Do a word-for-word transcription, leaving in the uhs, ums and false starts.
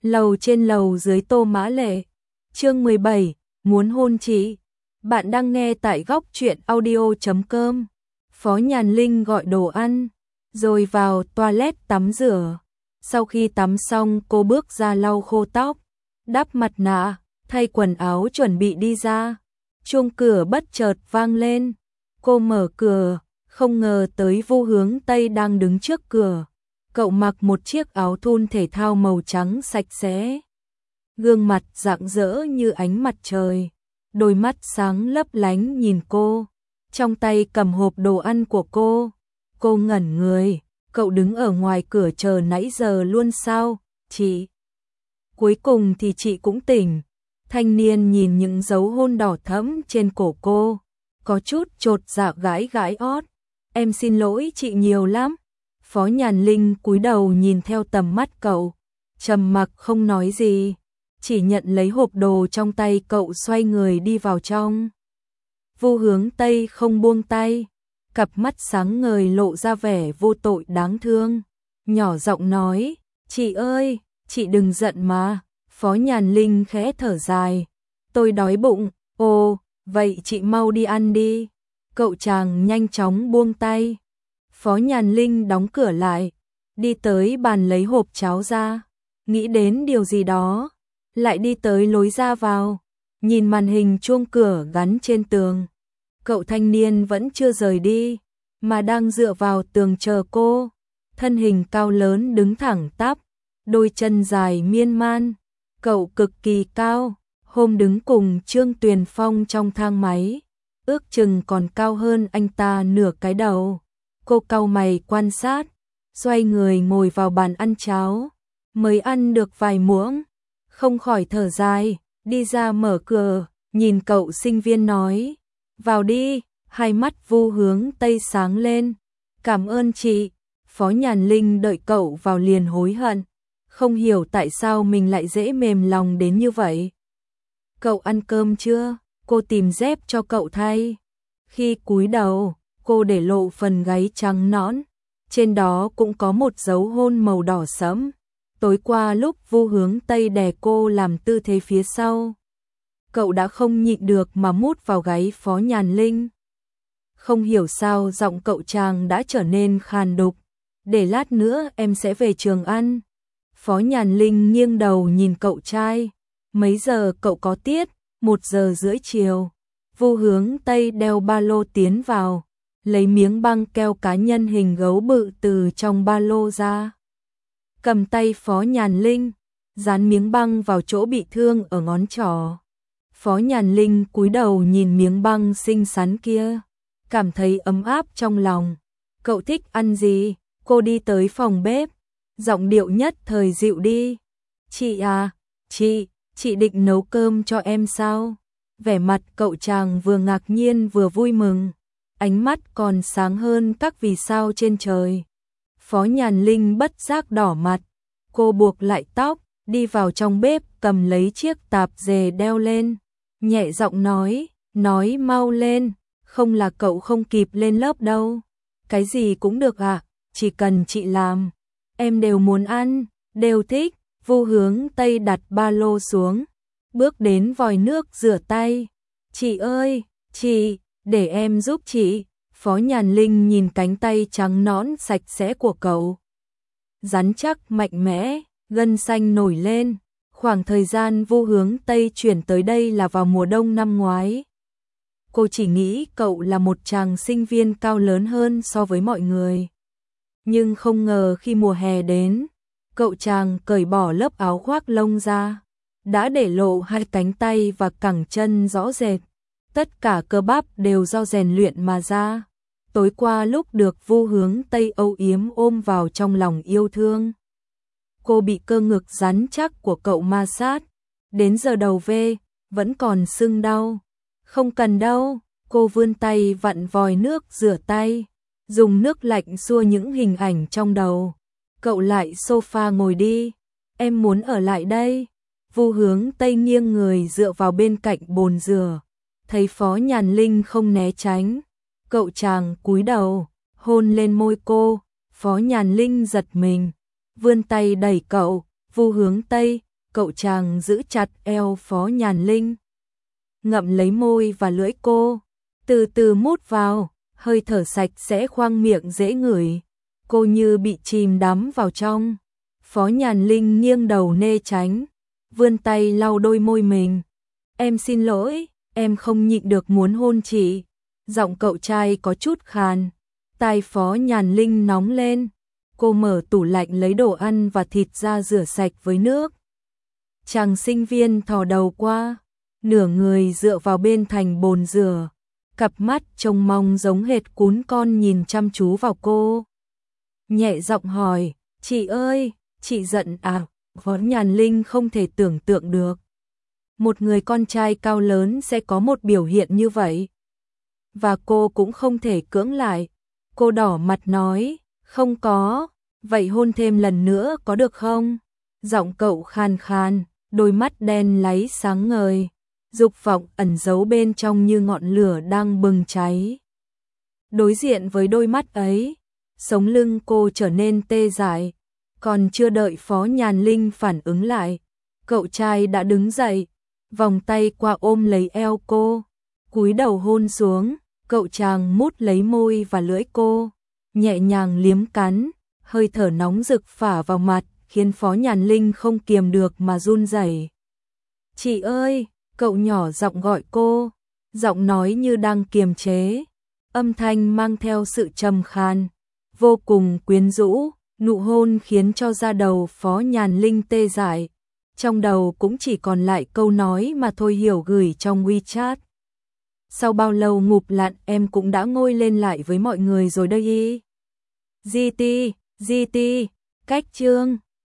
Lầu trên lầu dưới Tô Mã Lệ. Chương mười bảy, muốn hôn chị. Bạn đang nghe tại góc truyện audio chấm com. Phó Nhàn Linh gọi đồ ăn, rồi vào toilet tắm rửa. Sau khi tắm xong cô bước ra lau khô tóc, đắp mặt nạ, thay quần áo chuẩn bị đi ra. Chuông cửa bất chợt vang lên. Cô mở cửa, không ngờ tới Vu Hướng Tây đang đứng trước cửa. Cậu mặc một chiếc áo thun thể thao màu trắng sạch sẽ. Gương mặt rạng rỡ như ánh mặt trời. Đôi mắt sáng lấp lánh nhìn cô. Trong tay cầm hộp đồ ăn của cô. Cô ngẩn người. Cậu đứng ở ngoài cửa chờ nãy giờ luôn sao, chị? Cuối cùng thì chị cũng tỉnh. Thanh niên nhìn những dấu hôn đỏ thẫm trên cổ cô. Có chút chột dạ gãi gãi ót. Em xin lỗi chị nhiều lắm. Phó Nhàn Linh cúi đầu nhìn theo tầm mắt cậu, trầm mặc không nói gì, chỉ nhận lấy hộp đồ trong tay cậu xoay người đi vào trong. Vu Hướng Tây không buông tay, cặp mắt sáng ngời lộ ra vẻ vô tội đáng thương, nhỏ giọng nói, chị ơi, chị đừng giận mà. Phó Nhàn Linh khẽ thở dài, tôi đói bụng. Ồ, vậy chị mau đi ăn đi. Cậu chàng nhanh chóng buông tay. Phó Nhàn Linh đóng cửa lại, đi tới bàn lấy hộp cháo ra, nghĩ đến điều gì đó, lại đi tới lối ra vào, nhìn màn hình chuông cửa gắn trên tường. Cậu thanh niên vẫn chưa rời đi, mà đang dựa vào tường chờ cô, thân hình cao lớn đứng thẳng tắp, đôi chân dài miên man, cậu cực kỳ cao, hôm đứng cùng Trương Tuyền Phong trong thang máy, ước chừng còn cao hơn anh ta nửa cái đầu. Cô cau mày quan sát, xoay người ngồi vào bàn ăn cháo, mới ăn được vài muỗng, không khỏi thở dài, đi ra mở cửa, nhìn cậu sinh viên nói, vào đi. Hai mắt Vu Hướng Tây sáng lên, cảm ơn chị. Phó Nhàn Linh đợi cậu vào liền hối hận, không hiểu tại sao mình lại dễ mềm lòng đến như vậy. Cậu ăn cơm chưa? Cô tìm dép cho cậu thay. Khi cúi đầu, cô để lộ phần gáy trắng nõn, trên đó cũng có một dấu hôn màu đỏ sẫm. Tối qua lúc Vu Hướng Tây đè cô làm tư thế phía sau, cậu đã không nhịn được mà mút vào gáy Phó Nhàn Linh. Không hiểu sao giọng cậu chàng đã trở nên khàn đục, để lát nữa em sẽ về trường ăn. Phó Nhàn Linh nghiêng đầu nhìn cậu trai, mấy giờ cậu có tiết? Một giờ rưỡi chiều. Vu Hướng Tây đeo ba lô tiến vào, lấy miếng băng keo cá nhân hình gấu bự từ trong ba lô ra. Cầm tay Phó Nhàn Linh, dán miếng băng vào chỗ bị thương ở ngón trỏ. Phó Nhàn Linh cúi đầu nhìn miếng băng xinh xắn kia, cảm thấy ấm áp trong lòng. Cậu thích ăn gì? Cô đi tới phòng bếp, giọng điệu nhất thời dịu đi. Chị à, chị, chị định nấu cơm cho em sao? Vẻ mặt cậu chàng vừa ngạc nhiên vừa vui mừng, ánh mắt còn sáng hơn các vì sao trên trời. Phó Nhàn Linh bất giác đỏ mặt, cô buộc lại tóc, đi vào trong bếp cầm lấy chiếc tạp dề đeo lên, nhẹ giọng nói, nói mau lên, không là cậu không kịp lên lớp đâu. Cái gì cũng được ạ, à, chỉ cần chị làm, em đều muốn ăn, đều thích. Vu Hướng Tây đặt ba lô xuống, bước đến vòi nước rửa tay. Chị ơi, chị, để em giúp chị. Phó Nhàn Linh nhìn cánh tay trắng nõn sạch sẽ của cậu, rắn chắc mạnh mẽ, gân xanh nổi lên. Khoảng thời gian Vu Hướng Tây chuyển tới đây là vào mùa đông năm ngoái. Cô chỉ nghĩ cậu là một chàng sinh viên cao lớn hơn so với mọi người. Nhưng không ngờ khi mùa hè đến, cậu chàng cởi bỏ lớp áo khoác lông ra, đã để lộ hai cánh tay và cẳng chân rõ rệt. Tất cả cơ bắp đều do rèn luyện mà ra. Tối qua lúc được Vu Hướng Tây âu yếm ôm vào trong lòng yêu thương, cô bị cơ ngực rắn chắc của cậu ma sát, đến giờ đầu về, vẫn còn sưng đau. Không cần đâu, cô vươn tay vặn vòi nước rửa tay, dùng nước lạnh xua những hình ảnh trong đầu. Cậu lại sofa ngồi đi, em muốn ở lại đây. Vu Hướng Tây nghiêng người dựa vào bên cạnh bồn rửa, thấy Phó Nhàn Linh không né tránh, cậu chàng cúi đầu, hôn lên môi cô. Phó Nhàn Linh giật mình, vươn tay đẩy cậu. Vu Hướng Tây, cậu chàng giữ chặt eo Phó Nhàn Linh, ngậm lấy môi và lưỡi cô, từ từ mút vào, hơi thở sạch sẽ khoang miệng dễ ngửi. Cô như bị chìm đắm vào trong. Phó Nhàn Linh nghiêng đầu nê tránh, vươn tay lau đôi môi mình. Em xin lỗi, em không nhịn được muốn hôn chị. Giọng cậu trai có chút khàn. Tai Phó Nhàn Linh nóng lên. Cô mở tủ lạnh lấy đồ ăn và thịt ra rửa sạch với nước. Chàng sinh viên thò đầu qua, nửa người dựa vào bên thành bồn rửa, cặp mắt trông mong giống hệt cún con nhìn chăm chú vào cô. Nhẹ giọng hỏi, chị ơi, chị giận à? Phó Nhàn Linh không thể tưởng tượng được. Một người con trai cao lớn sẽ có một biểu hiện như vậy. Và cô cũng không thể cưỡng lại. Cô đỏ mặt nói, không có, vậy hôn thêm lần nữa có được không? Giọng cậu khan khan, đôi mắt đen láy sáng ngời, dục vọng ẩn giấu bên trong như ngọn lửa đang bừng cháy. Đối diện với đôi mắt ấy, sống lưng cô trở nên tê dại. Còn chưa đợi Phó Nhàn Linh phản ứng lại, cậu trai đã đứng dậy, vòng tay qua ôm lấy eo cô, cúi đầu hôn xuống. Cậu chàng mút lấy môi và lưỡi cô, nhẹ nhàng liếm cắn, hơi thở nóng rực phả vào mặt, khiến Phó Nhàn Linh không kiềm được mà run rẩy. Chị ơi, cậu nhỏ giọng gọi cô, giọng nói như đang kiềm chế, âm thanh mang theo sự trầm khan, vô cùng quyến rũ. Nụ hôn khiến cho da đầu Phó Nhàn Linh tê dại, trong đầu cũng chỉ còn lại câu nói mà Thôi Hiểu gửi trong WeChat. Sau bao lâu ngụp lặn em cũng đã ngoi lên lại với mọi người rồi đây y. giê tê, giê tê, cách chương.